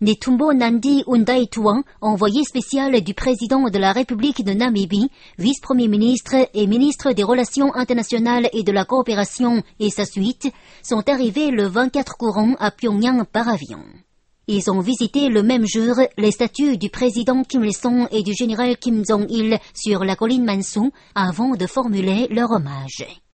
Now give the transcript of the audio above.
Netumbo Nandi Ndaitwah, envoyé spécial du président de la République de Namibie, vice-premier ministre et ministre des Relations internationales et de la coopération et sa suite, sont arrivés le 24 courant à Pyongyang par avion. Ils ont visité le même jour les statues du président Kim Il-sung et du général Kim Jong-il sur la colline Mansu avant de formuler leur hommage.